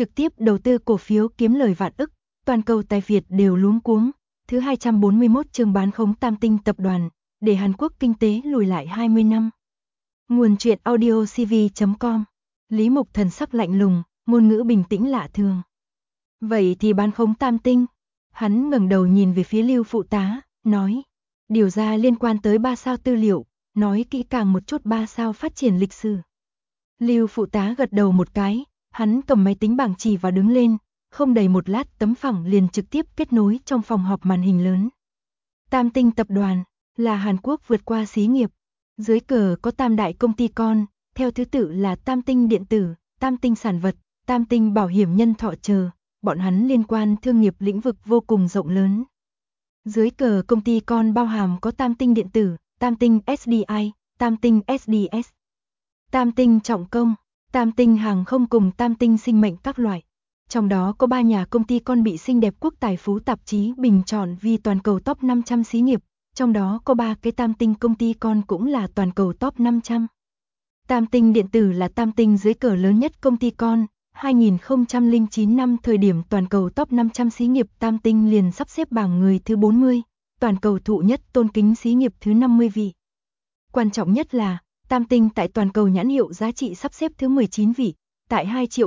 trực tiếp đầu tư cổ phiếu kiếm lời vạn ức, toàn cầu tài Việt đều luống cuống. Thứ 241 chương bán khống Tam Tinh tập đoàn, để Hàn Quốc kinh tế lùi lại 20 năm. Nguồn truyện audio cv.com. Lý Mục thần sắc lạnh lùng, ngôn ngữ bình tĩnh lạ thường. Vậy thì bán khống Tam Tinh. Hắn ngẩng đầu nhìn về phía Lưu phụ tá, nói. Điều ra liên quan tới 3 sao tư liệu, nói kỹ càng một chút 3 sao phát triển lịch sử. Lưu phụ tá gật đầu một cái, hắn cầm máy tính bảng chỉ và đứng lên, không đầy một lát tấm phẳng liền trực tiếp kết nối trong phòng họp màn hình lớn. Tam Tinh tập đoàn là Hàn Quốc vượt qua xí nghiệp. Dưới cờ có tam đại công ty con, theo thứ tự là Tam Tinh điện tử, Tam Tinh sản vật, Tam Tinh bảo hiểm nhân thọ chờ, bọn hắn liên quan thương nghiệp lĩnh vực vô cùng rộng lớn. Dưới cờ công ty con bao hàm có Tam Tinh điện tử, Tam Tinh SDI, Tam Tinh SDS, Tam Tinh trọng công, Tam Tinh hàng không cùng Tam Tinh sinh mệnh các loại. Trong đó có 3 nhà công ty con bị Xinh đẹp quốc tài phú tạp chí bình chọn vì toàn cầu top 500 xí nghiệp, trong đó có 3 cái Tam Tinh công ty con cũng là toàn cầu top 500. Tam Tinh điện tử là Tam Tinh dưới cờ lớn nhất công ty con, 2009 năm thời điểm toàn cầu top 500 xí nghiệp Tam Tinh liền sắp xếp bảng người thứ 40, toàn cầu thụ nhất tôn kính xí nghiệp thứ 50 vị. Quan trọng nhất là, Tam Tinh tại toàn cầu nhãn hiệu giá trị sắp xếp thứ 19 vị, tại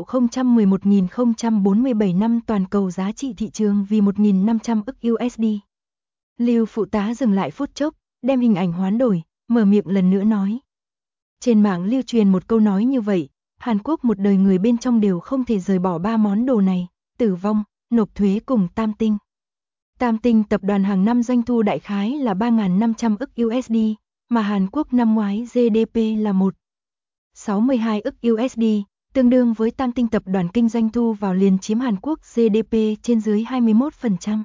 2.011.047 năm toàn cầu giá trị thị trường vì 1.500 ức USD. Lưu phụ tá dừng lại phút chốc, đem hình ảnh hoán đổi, mở miệng lần nữa nói. Trên mạng lưu truyền một câu nói như vậy, Hàn Quốc một đời người bên trong đều không thể rời bỏ 3 món đồ này, tử vong, nộp thuế cùng Tam Tinh. Tam Tinh tập đoàn hàng năm doanh thu đại khái là 3.500 ức USD, mà Hàn Quốc năm ngoái GDP là 1,62 ức USD, tương đương với Tam Tinh tập đoàn kinh doanh thu vào liền chiếm Hàn Quốc GDP trên dưới 21%.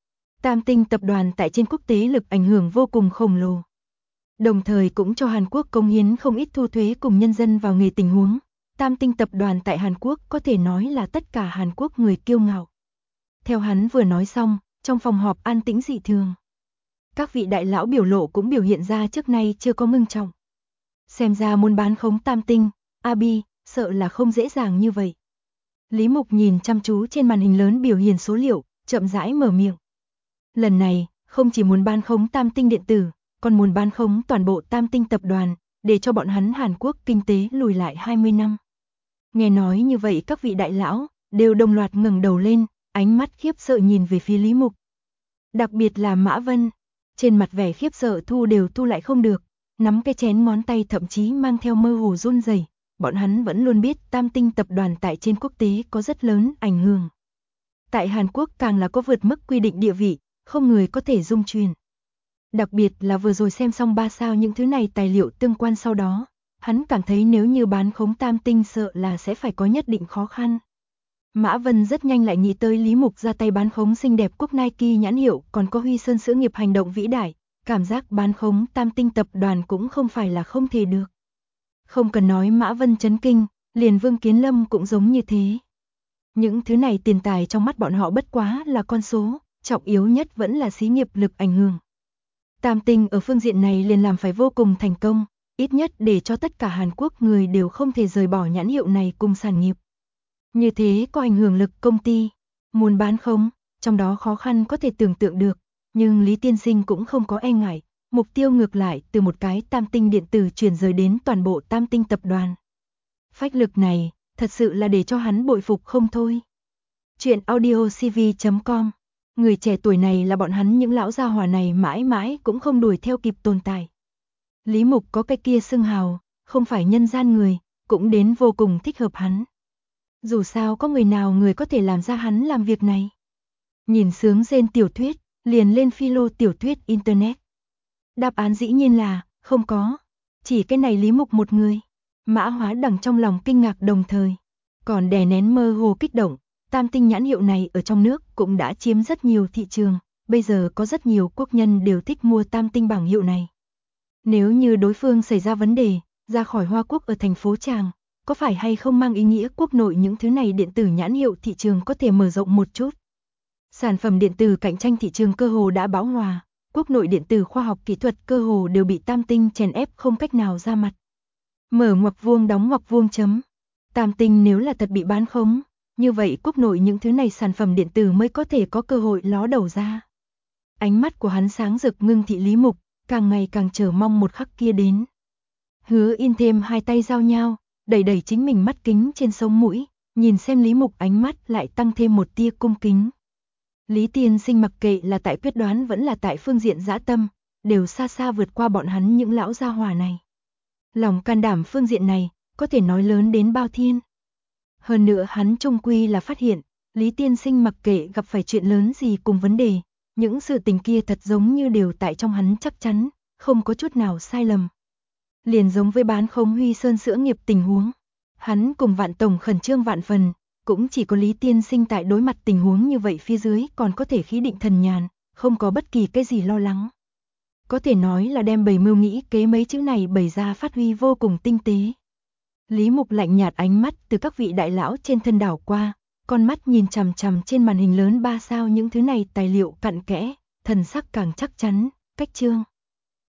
Tam Tinh tập đoàn tại trên quốc tế lực ảnh hưởng vô cùng khổng lồ. Đồng thời cũng cho Hàn Quốc cống hiến không ít thu thuế cùng nhân dân vào nghề tình huống. Tam Tinh tập đoàn tại Hàn Quốc có thể nói là tất cả Hàn Quốc người kiêu ngạo. Theo hắn vừa nói xong, trong phòng họp an tĩnh dị thường. Các vị đại lão biểu lộ cũng biểu hiện ra trước nay chưa có ngưng trọng. Xem ra muốn bán khống Tam Tinh, Abi, sợ là không dễ dàng như vậy. Lý Mục nhìn chăm chú trên màn hình lớn biểu hiện số liệu, chậm rãi mở miệng. Lần này, không chỉ muốn bán khống Tam Tinh điện tử, còn muốn bán khống toàn bộ Tam Tinh tập đoàn, để cho bọn hắn Hàn Quốc kinh tế lùi lại 20 năm. Nghe nói như vậy các vị đại lão đều đồng loạt ngẩng đầu lên, ánh mắt khiếp sợ nhìn về phía Lý Mục. Đặc biệt là Mã Vân, trên mặt vẻ khiếp sợ thu đều thu lại không được, nắm cái chén ngón tay thậm chí mang theo mơ hồ run rẩy. Bọn hắn vẫn luôn biết Tam Tinh tập đoàn tại trên quốc tế có rất lớn ảnh hưởng. Tại Hàn Quốc càng là có vượt mức quy định địa vị, không người có thể dung truyền. Đặc biệt là vừa rồi xem xong 3 sao những thứ này tài liệu tương quan sau đó, hắn cảm thấy nếu như bán khống Tam Tinh sợ là sẽ phải có nhất định khó khăn. Mã Vân rất nhanh lại nghĩ tới Lý Mục ra tay bán khống Xinh đẹp quốc Nike nhãn hiệu, còn có Huy Sơn sữa nghiệp hành động vĩ đại, cảm giác bán khống Tam Tinh tập đoàn cũng không phải là không thể được. Không cần nói Mã Vân chấn kinh, liền Vương Kiến Lâm cũng giống như thế. Những thứ này tiền tài trong mắt bọn họ bất quá là con số, trọng yếu nhất vẫn là xí nghiệp lực ảnh hưởng. Tam Tinh ở phương diện này liền làm phải vô cùng thành công, ít nhất để cho tất cả Hàn Quốc người đều không thể rời bỏ nhãn hiệu này cùng sản nghiệp. Như thế có ảnh hưởng lực công ty, muốn bán khống, trong đó khó khăn có thể tưởng tượng được, nhưng Lý Tiên Sinh cũng không có e ngại, mục tiêu ngược lại từ một cái Tam Tinh điện tử chuyển rời đến toàn bộ Tam Tinh tập đoàn. Phách lực này, thật sự là để cho hắn bội phục không thôi. Chuyện audio cv.com. Người trẻ tuổi này là bọn hắn những lão gia hỏa này mãi mãi cũng không đuổi theo kịp tồn tại. Lý Mục có cái kia xưng hào, không phải nhân gian người, cũng đến vô cùng thích hợp hắn. Dù sao có người nào người có thể làm ra hắn làm việc này. Nhìn sướng rên tiểu thuyết, liền lên philo tiểu thuyết internet. Đáp án dĩ nhiên là, không có. Chỉ cái này Lý Mục một người. Mã Hóa Đằng trong lòng kinh ngạc đồng thời, còn đè nén mơ hồ kích động. Tam Tinh nhãn hiệu này ở trong nước cũng đã chiếm rất nhiều thị trường, bây giờ có rất nhiều quốc nhân đều thích mua Tam Tinh bảng hiệu này. Nếu như đối phương xảy ra vấn đề, ra khỏi Hoa Quốc ở thành phố Tràng, có phải hay không mang ý nghĩa quốc nội những thứ này điện tử nhãn hiệu thị trường có thể mở rộng một chút. Sản phẩm điện tử cạnh tranh thị trường cơ hồ đã bão hòa, quốc nội điện tử khoa học kỹ thuật cơ hồ đều bị Tam Tinh chèn ép không cách nào ra mặt. Mở ngoặc vuông đóng ngoặc vuông chấm. Tam Tinh nếu là thật bị bán khống, như vậy quốc nội những thứ này sản phẩm điện tử mới có thể có cơ hội ló đầu ra. Ánh mắt của hắn sáng rực ngưng thị Lý Mục, càng ngày càng chờ mong một khắc kia đến. Hứa In thêm hai tay giao nhau, đẩy đẩy chính mình mắt kính trên sống mũi, nhìn xem Lý Mục ánh mắt lại tăng thêm một tia cung kính. Lý tiên sinh mặc kệ là tại quyết đoán vẫn là tại phương diện dã tâm, đều xa xa vượt qua bọn hắn những lão gia hỏa này. Lòng can đảm phương diện này, có thể nói lớn đến bao thiên. Hơn nữa hắn trung quy là phát hiện, Lý tiên sinh mặc kệ gặp phải chuyện lớn gì cùng vấn đề, những sự tình kia thật giống như đều tại trong hắn chắc chắn, không có chút nào sai lầm. Liền giống với bán khống Huy Sơn sữa nghiệp tình huống. Hắn cùng Vạn Tổng khẩn trương vạn phần, cũng chỉ có Lý tiên sinh tại đối mặt tình huống như vậy phía dưới còn có thể khí định thần nhàn, không có bất kỳ cái gì lo lắng. Có thể nói là đem bày mưu nghĩ kế mấy chữ này bày ra phát huy vô cùng tinh tế. Lý Mục lạnh nhạt ánh mắt từ các vị đại lão trên thân đảo qua, con mắt nhìn chằm chằm trên màn hình lớn 3 sao những thứ này tài liệu cặn kẽ, thần sắc càng chắc chắn, cách chương.